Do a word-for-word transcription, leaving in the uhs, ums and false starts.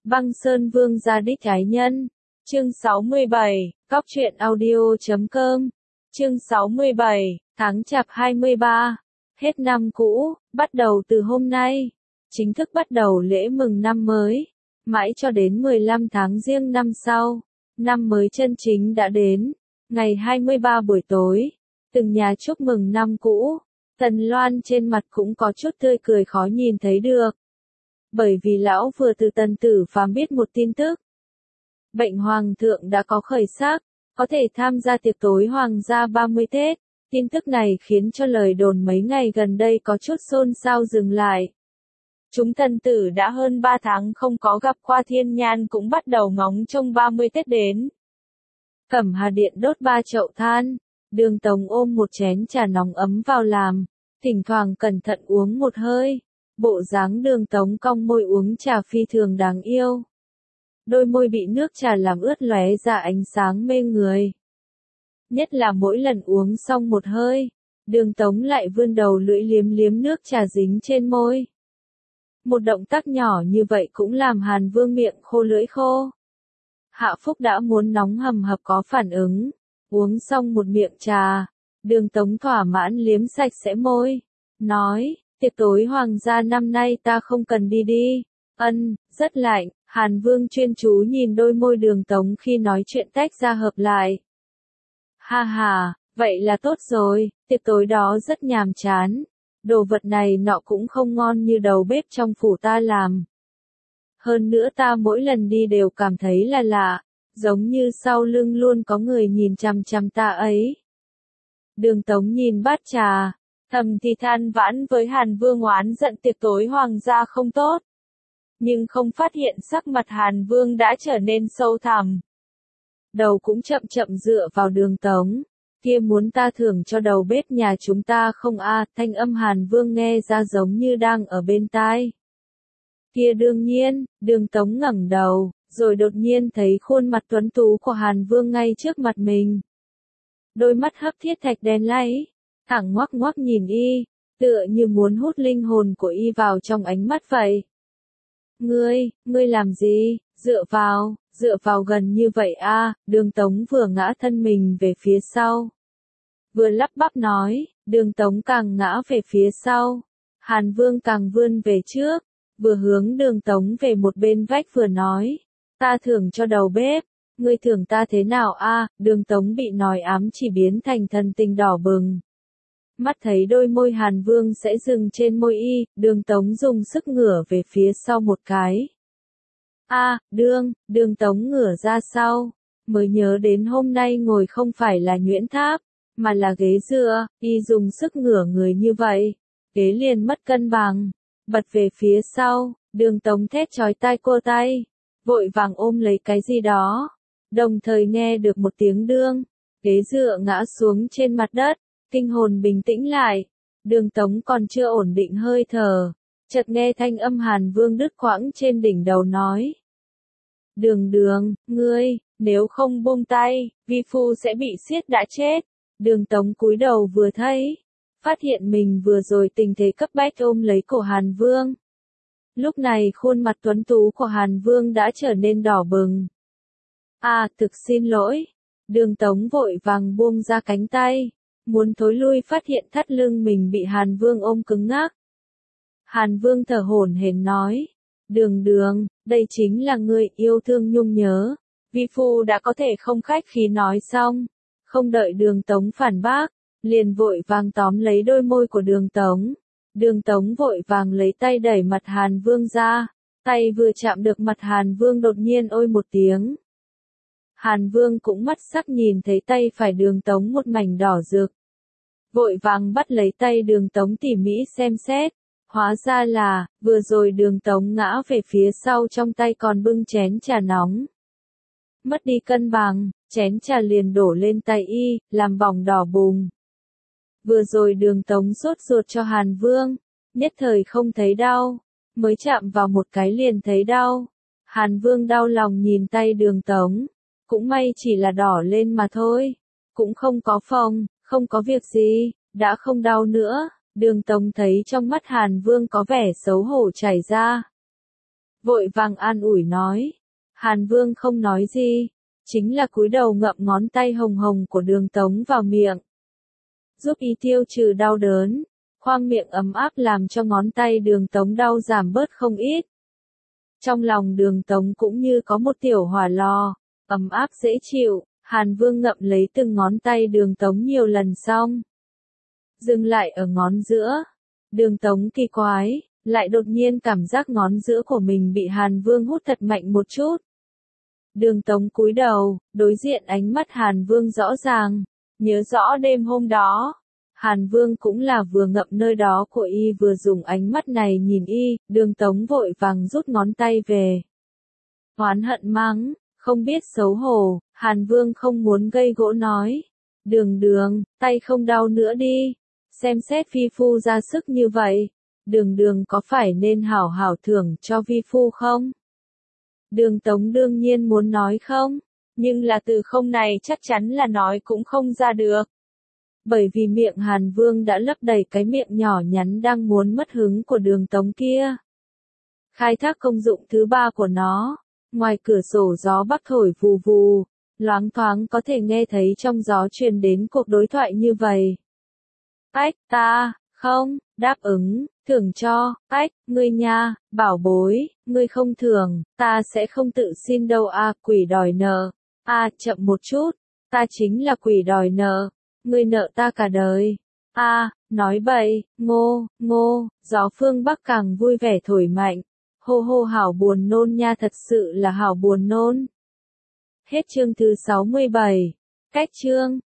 Băng Sơn Vương gia đích ái nhân. Chương sáu mươi bảy, Cóc truyện audio chấm com. Chương sáu mươi bảy, tháng Chạp hai mươi ba. Hết năm cũ, bắt đầu từ hôm nay, chính thức bắt đầu lễ mừng năm mới, mãi cho đến mười lăm tháng Giêng năm sau, năm mới chân chính đã đến. Ngày hai mươi ba buổi tối, từng nhà chúc mừng năm cũ, Tần Loan trên mặt cũng có chút tươi cười khó nhìn thấy được. Bởi vì lão vừa từ Tần Tử Phàm biết một tin tức. Bệnh hoàng thượng đã có khởi sắc, có thể tham gia tiệc tối hoàng gia ba mươi Tết. Tin tức này khiến cho lời đồn mấy ngày gần đây có chút xôn xao dừng lại. Chúng Tần tử đã hơn ba tháng không có gặp qua Thiên Nhan cũng bắt đầu ngóng trông ba mươi Tết đến. Cẩm Hà Điện đốt ba chậu than, Đường Tống ôm một chén trà nóng ấm vào làm, thỉnh thoảng cẩn thận uống một hơi. Bộ dáng Đường Tống cong môi uống trà phi thường đáng yêu. Đôi môi bị nước trà làm ướt lóe ra ánh sáng mê người. Nhất là mỗi lần uống xong một hơi, Đường Tống lại vươn đầu lưỡi liếm liếm nước trà dính trên môi. Một động tác nhỏ như vậy cũng làm Hàn Vương miệng khô lưỡi khô. Hạ Phúc đã muốn nóng hầm hập có phản ứng, uống xong một miệng trà, Đường Tống thỏa mãn liếm sạch sẽ môi, nói, tiệc tối hoàng gia năm nay ta không cần đi đi. Ân, rất lạnh. Hàn Vương chuyên chú nhìn đôi môi Đường Tống khi nói chuyện tách ra hợp lại. Ha ha, vậy là tốt rồi, tiệc tối đó rất nhàm chán. Đồ vật này nọ cũng không ngon như đầu bếp trong phủ ta làm. Hơn nữa ta mỗi lần đi đều cảm thấy là lạ, giống như sau lưng luôn có người nhìn chằm chằm ta ấy. Đường Tống nhìn bát trà, thầm thì than vãn với Hàn Vương oán giận tiệc tối hoàng gia không tốt. Nhưng không phát hiện sắc mặt Hàn Vương đã trở nên sâu thẳm. Đầu cũng chậm chậm dựa vào Đường Tống. Kia muốn ta thưởng cho đầu bếp nhà chúng ta không a? À, thanh âm Hàn Vương nghe ra giống như đang ở bên tai. Kia đương nhiên, Đường Tống ngẩng đầu, rồi đột nhiên thấy khuôn mặt tuấn tú của Hàn Vương ngay trước mặt mình. Đôi mắt hấp thiết thạch đen láy, thẳng ngoắc ngoắc nhìn y, tựa như muốn hút linh hồn của y vào trong ánh mắt vậy. Ngươi, ngươi làm gì, dựa vào, dựa vào gần như vậy a? À, Đường Tống vừa ngã thân mình về phía sau. Vừa lắp bắp nói, Đường Tống càng ngã về phía sau. Hàn Vương càng vươn về trước, vừa hướng Đường Tống về một bên vách vừa nói. Ta thưởng cho đầu bếp, ngươi thưởng ta thế nào a? À, Đường Tống bị nói ám chỉ biến thành thần tình đỏ bừng. Mắt thấy đôi môi Hàn Vương sẽ dừng trên môi y, Đường Tống dùng sức ngửa về phía sau một cái. A, à, đương, Đường Tống ngửa ra sau, mới nhớ đến hôm nay ngồi không phải là nhuyễn tháp, mà là ghế dựa, y dùng sức ngửa người như vậy, ghế liền mất cân bằng, bật về phía sau, Đường Tống thét chói tai cô tay, vội vàng ôm lấy cái gì đó, đồng thời nghe được một tiếng đương, ghế dựa ngã xuống trên mặt đất. Kinh hồn bình tĩnh lại, Đường Tống còn chưa ổn định hơi thở, chợt nghe thanh âm Hàn Vương đứt quãng trên đỉnh đầu nói. Đường Đường, ngươi, nếu không buông tay, vi phu sẽ bị siết đã chết. Đường Tống cúi đầu vừa thấy, phát hiện mình vừa rồi tình thế cấp bách ôm lấy cổ Hàn Vương. Lúc này khuôn mặt tuấn tú của Hàn Vương đã trở nên đỏ bừng. À, thực xin lỗi. Đường Tống vội vàng buông ra cánh tay. Muốn thối lui phát hiện thắt lưng mình bị Hàn Vương ôm cứng ngắc. Hàn Vương thở hổn hển nói, Đường Đường, đây chính là người yêu thương nhung nhớ. Vi phu đã có thể không khách khí nói xong, không đợi Đường Tống phản bác, liền vội vàng tóm lấy đôi môi của Đường Tống. Đường Tống vội vàng lấy tay đẩy mặt Hàn Vương ra, tay vừa chạm được mặt Hàn Vương đột nhiên ôi một tiếng. Hàn Vương cũng mắt sắc nhìn thấy tay phải Đường Tống một mảnh đỏ rực. Vội vàng bắt lấy tay Đường Tống tỉ mỉ xem xét. Hóa ra là, vừa rồi Đường Tống ngã về phía sau trong tay còn bưng chén trà nóng. Mất đi cân bằng, chén trà liền đổ lên tay y, làm bỏng đỏ bùng. Vừa rồi Đường Tống sốt ruột cho Hàn Vương, nhất thời không thấy đau, mới chạm vào một cái liền thấy đau. Hàn Vương đau lòng nhìn tay Đường Tống. Cũng may chỉ là đỏ lên mà thôi, cũng không có phồng, không có việc gì, đã không đau nữa. Đường Tống thấy trong mắt Hàn Vương có vẻ xấu hổ chảy ra. vội vàng an ủi nói. Hàn Vương không nói gì, chính là cúi đầu ngậm ngón tay hồng hồng của Đường Tống vào miệng. Giúp y tiêu trừ đau đớn, khoang miệng ấm áp làm cho ngón tay Đường Tống đau giảm bớt không ít. Trong lòng Đường Tống cũng như có một tiểu hỏa lò, ấm áp dễ chịu, Hàn Vương ngậm lấy từng ngón tay Đường Tống nhiều lần xong. Dừng lại ở ngón giữa. Đường Tống kỳ quái, lại đột nhiên cảm giác ngón giữa của mình bị Hàn Vương hút thật mạnh một chút. Đường Tống cúi đầu, đối diện ánh mắt Hàn Vương rõ ràng, nhớ rõ đêm hôm đó. Hàn Vương cũng là vừa ngậm nơi đó của y vừa dùng ánh mắt này nhìn y, Đường Tống vội vàng rút ngón tay về. Oán hận mắng, không biết xấu hổ, Hàn Vương không muốn gây gỗ nói. Đường Đường, tay không đau nữa đi, xem xét vi phu ra sức như vậy. Đường Đường có phải nên hảo hảo thưởng cho vi phu không? Đường Tống đương nhiên muốn nói không, nhưng là từ không này chắc chắn là nói cũng không ra được. Bởi vì miệng Hàn Vương đã lấp đầy cái miệng nhỏ nhắn đang muốn mất hứng của Đường Tống kia. Khai thác công dụng thứ ba của nó, ngoài cửa sổ gió bắc thổi vù vù, loáng thoáng có thể nghe thấy trong gió truyền đến cuộc đối thoại như vậy. Ách, ta, không, đáp ứng, thưởng cho, ách, ngươi nha, bảo bối, ngươi không thưởng, ta sẽ không tự xin đâu a, quỷ đòi nợ. A, chậm một chút, ta chính là quỷ đòi nợ, ngươi nợ ta cả đời. A, nói bậy, ngô, ngô, gió phương Bắc càng vui vẻ thổi mạnh. Hô hô hảo buồn nôn nha, thật sự là hảo buồn nôn. Hết chương thứ sáu mươi bảy. Cách chương